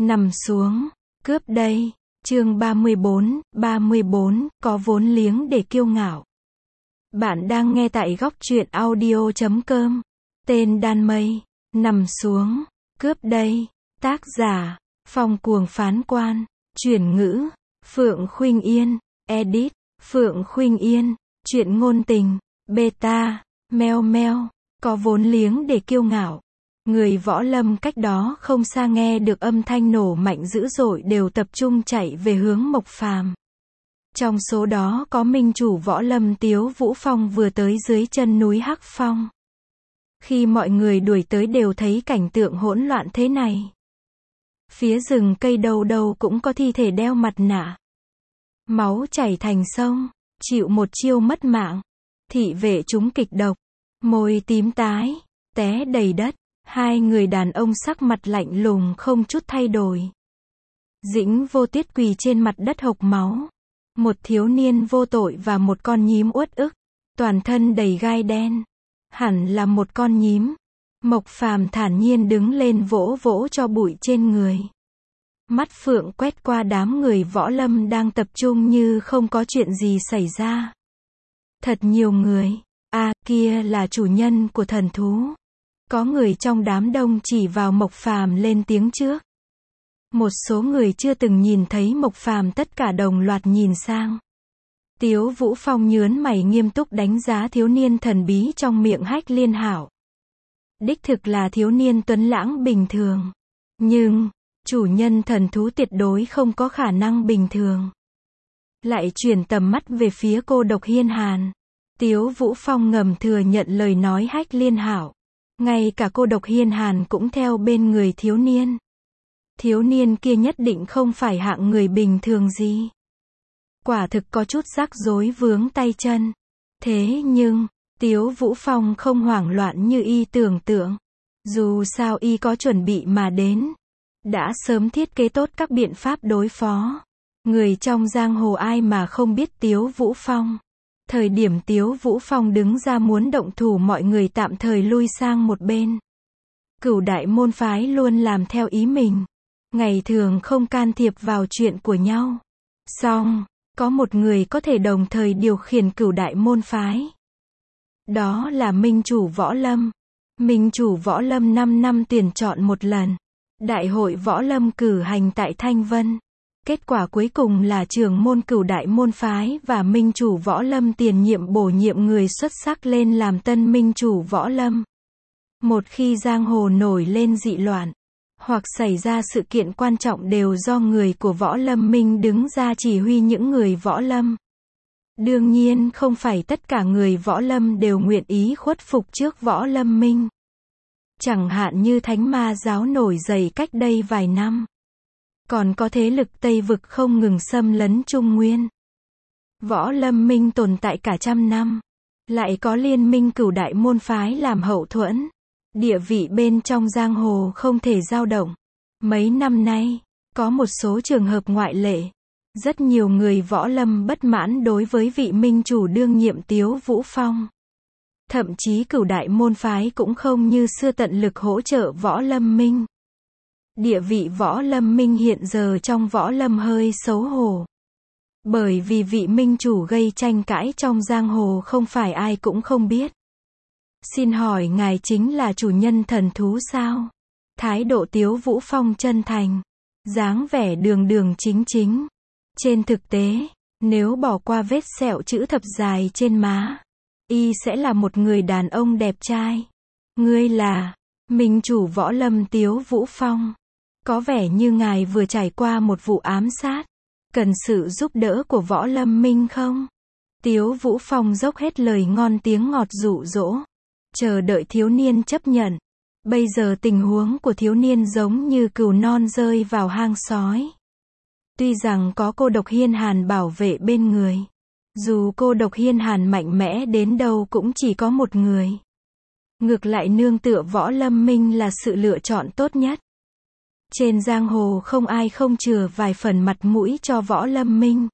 Nằm xuống, cướp đây. Chương 34, có vốn liếng để kiêu ngạo. Bạn đang nghe tại góc truyện audio.com. Tên đan mây. Nằm xuống, cướp đây. Tác giả, Phong Cuồng Phán Quan. Chuyển ngữ, Phượng Khuynh Yên. Edit, Phượng Khuynh Yên. Chuyện ngôn tình, beta, meo meo. Có vốn liếng để kiêu ngạo. Người võ lâm cách đó không xa nghe được âm thanh nổ mạnh dữ dội đều tập trung chạy về hướng Mộc Phàm. Trong số đó có minh chủ võ lâm Tiếu Vũ Phong vừa tới dưới chân núi Hắc Phong. Khi mọi người đuổi tới đều thấy cảnh tượng hỗn loạn thế này. Phía rừng cây đâu đâu cũng có thi thể đeo mặt nạ. Máu chảy thành sông, chịu một chiêu mất mạng. Thị vệ trúng kịch độc, môi tím tái, té đầy đất. Hai người đàn ông sắc mặt lạnh lùng không chút thay đổi. Dĩnh Vô Tiết quỳ trên mặt đất hộc máu. Một thiếu niên vô tội và một con nhím uất ức, toàn thân đầy gai đen. Hẳn là một con nhím. Mộc Phàm thản nhiên đứng lên vỗ vỗ cho bụi trên người. Mắt phượng quét qua đám người võ lâm đang tập trung như không có chuyện gì xảy ra. Thật nhiều người. Kia là chủ nhân của thần thú. Có người trong đám đông chỉ vào Mộc Phàm lên tiếng trước. Một số người chưa từng nhìn thấy Mộc Phàm tất cả đồng loạt nhìn sang. Tiếu Vũ Phong nhớn mày nghiêm túc đánh giá thiếu niên thần bí trong miệng Hách Liên Hảo. Đích thực là thiếu niên tuấn lãng bình thường. Nhưng, chủ nhân thần thú tuyệt đối không có khả năng bình thường. Lại chuyển tầm mắt về phía Cô Độc Hiên Hàn. Tiếu Vũ Phong ngầm thừa nhận lời nói Hách Liên Hảo. Ngay cả Cô Độc Hiên Hàn cũng theo bên người thiếu niên. Thiếu niên kia nhất định không phải hạng người bình thường gì. Quả thực có chút rắc rối vướng tay chân. Thế nhưng, Tiếu Vũ Phong không hoảng loạn như y tưởng tượng. Dù sao y có chuẩn bị mà đến. Đã sớm thiết kế tốt các biện pháp đối phó. Người trong giang hồ ai mà không biết Tiếu Vũ Phong. Thời điểm Tiếu Vũ Phong đứng ra muốn động thủ mọi người tạm thời lui sang một bên. Cửu đại môn phái luôn làm theo ý mình. Ngày thường không can thiệp vào chuyện của nhau. Song, có một người có thể đồng thời điều khiển cửu đại môn phái. Đó là Minh chủ võ lâm. Minh chủ võ lâm 5 năm tuyển chọn một lần. Đại hội võ lâm cử hành tại Thanh Vân. Kết quả cuối cùng là trưởng môn cửu đại môn phái và minh chủ võ lâm tiền nhiệm bổ nhiệm người xuất sắc lên làm tân minh chủ võ lâm. Một khi giang hồ nổi lên dị loạn, hoặc xảy ra sự kiện quan trọng đều do người của võ lâm minh đứng ra chỉ huy những người võ lâm. Đương nhiên không phải tất cả người võ lâm đều nguyện ý khuất phục trước võ lâm minh. Chẳng hạn như Thánh Ma giáo nổi dậy cách đây vài năm. Còn có thế lực Tây Vực không ngừng xâm lấn Trung Nguyên. Võ lâm minh tồn tại cả trăm năm. Lại có liên minh cửu đại môn phái làm hậu thuẫn. Địa vị bên trong giang hồ không thể dao động. Mấy năm nay, có một số trường hợp ngoại lệ. Rất nhiều người võ lâm bất mãn đối với vị minh chủ đương nhiệm Tiếu Vũ Phong. Thậm chí cửu đại môn phái cũng không như xưa tận lực hỗ trợ võ lâm minh. Địa vị võ lâm minh hiện giờ trong võ lâm hơi xấu hổ. Bởi vì vị minh chủ gây tranh cãi trong giang hồ không phải ai cũng không biết. Xin hỏi ngài chính là chủ nhân thần thú sao? Thái độ Tiếu Vũ Phong chân thành. Dáng vẻ đường đường chính chính. Trên thực tế, nếu bỏ qua vết sẹo chữ thập dài trên má, y sẽ là một người đàn ông đẹp trai. Ngươi là minh chủ võ lâm Tiếu Vũ Phong. Có vẻ như ngài vừa trải qua một vụ ám sát. Cần sự giúp đỡ của võ lâm minh không? Tiếu Vũ Phong dốc hết lời ngon tiếng ngọt dụ dỗ. Chờ đợi thiếu niên chấp nhận. Bây giờ tình huống của thiếu niên giống như cừu non rơi vào hang sói. Tuy rằng có Cô Độc Hiên Hàn bảo vệ bên người. Dù Cô Độc Hiên Hàn mạnh mẽ đến đâu cũng chỉ có một người. Ngược lại nương tựa võ lâm minh là sự lựa chọn tốt nhất. Trên giang hồ không ai không chừa vài phần mặt mũi cho võ lâm minh.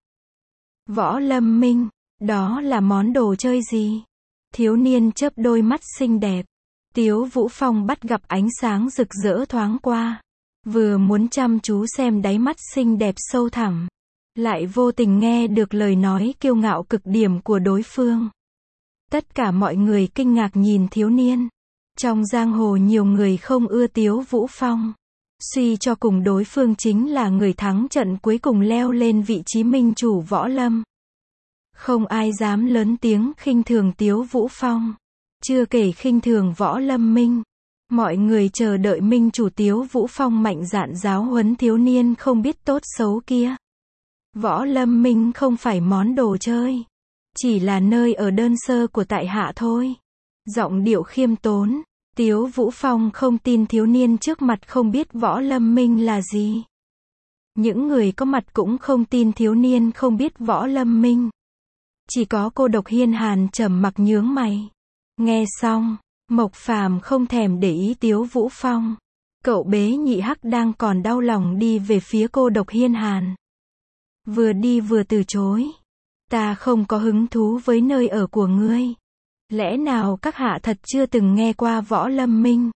Võ lâm minh, đó là món đồ chơi gì? Thiếu niên chớp đôi mắt xinh đẹp. Tiếu Vũ Phong bắt gặp ánh sáng rực rỡ thoáng qua. Vừa muốn chăm chú xem đáy mắt xinh đẹp sâu thẳm, lại vô tình nghe được lời nói kiêu ngạo cực điểm của đối phương. Tất cả mọi người kinh ngạc nhìn thiếu niên. Trong giang hồ nhiều người không ưa Tiếu Vũ Phong. Suy cho cùng đối phương chính là người thắng trận cuối cùng leo lên vị trí minh chủ võ lâm. Không ai dám lớn tiếng khinh thường Tiếu Vũ Phong. Chưa kể khinh thường võ lâm minh. Mọi người chờ đợi minh chủ Tiếu Vũ Phong mạnh dạn giáo huấn thiếu niên không biết tốt xấu kia. Võ lâm minh không phải món đồ chơi. Chỉ là nơi ở đơn sơ của tại hạ thôi. Giọng điệu khiêm tốn. Tiếu Vũ Phong không tin thiếu niên trước mặt không biết võ lâm minh là gì. Những người có mặt cũng không tin thiếu niên không biết võ lâm minh. Chỉ có cô Độc Hiên Hàn trầm mặc nhướng mày. Nghe xong, Mộc Phàm không thèm để ý Tiếu Vũ Phong. Cậu bế nhị hắc đang còn đau lòng đi về phía cô Độc Hiên Hàn. Vừa đi vừa từ chối. Ta không có hứng thú với nơi ở của ngươi. Lẽ nào các hạ thật chưa từng nghe qua võ lâm minh?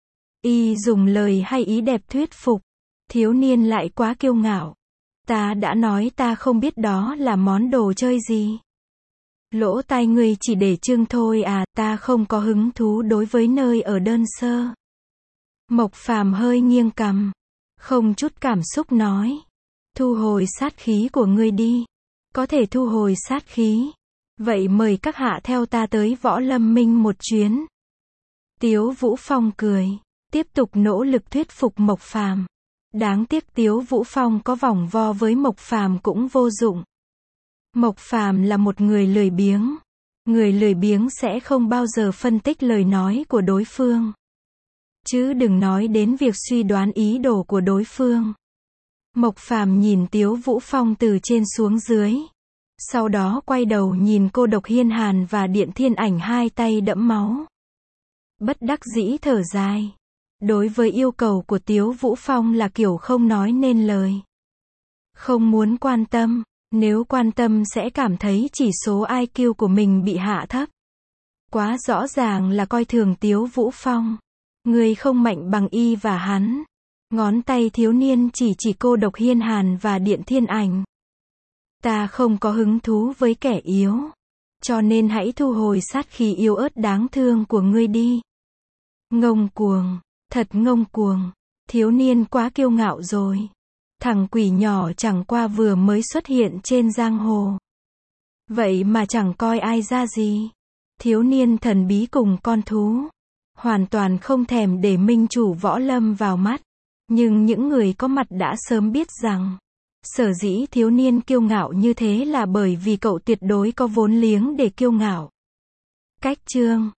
Y dùng lời hay ý đẹp thuyết phục. Thiếu niên lại quá kiêu ngạo. Ta đã nói ta không biết đó là món đồ chơi gì. Lỗ tai ngươi chỉ để trưng thôi à, ta không có hứng thú đối với nơi ở đơn sơ. Mộc Phàm hơi nghiêng cằm. Không chút cảm xúc nói. Thu hồi sát khí của ngươi đi. Có thể thu hồi sát khí. Vậy mời các hạ theo ta tới võ lâm minh một chuyến. Tiếu Vũ Phong cười. Tiếp tục nỗ lực thuyết phục Mộc Phàm. Đáng tiếc Tiếu Vũ Phong có vòng vo với Mộc Phàm cũng vô dụng. Mộc Phàm là một người lười biếng. Người lười biếng sẽ không bao giờ phân tích lời nói của đối phương. Chứ đừng nói đến việc suy đoán ý đồ của đối phương. Mộc Phàm nhìn Tiếu Vũ Phong từ trên xuống dưới. Sau đó quay đầu nhìn cô Độc Hiên Hàn và Điện Thiên Ảnh hai tay đẫm máu. Bất đắc dĩ thở dài. Đối với yêu cầu của Tiếu Vũ Phong là kiểu không nói nên lời. Không muốn quan tâm. Nếu quan tâm sẽ cảm thấy chỉ số IQ của mình bị hạ thấp. Quá rõ ràng là coi thường Tiếu Vũ Phong. Người không mạnh bằng y và hắn. Ngón tay thiếu niên chỉ cô Độc Hiên Hàn và Điện Thiên Ảnh. Ta không có hứng thú với kẻ yếu. Cho nên hãy thu hồi sát khí yếu ớt đáng thương của ngươi đi. Ngông cuồng. Thật ngông cuồng. Thiếu niên quá kiêu ngạo rồi. Thằng quỷ nhỏ chẳng qua vừa mới xuất hiện trên giang hồ. Vậy mà chẳng coi ai ra gì. Thiếu niên thần bí cùng con thú. Hoàn toàn không thèm để minh chủ võ lâm vào mắt. Nhưng những người có mặt đã sớm biết rằng. Sở dĩ thiếu niên kiêu ngạo như thế là bởi vì cậu tuyệt đối có vốn liếng để kiêu ngạo. Cách chương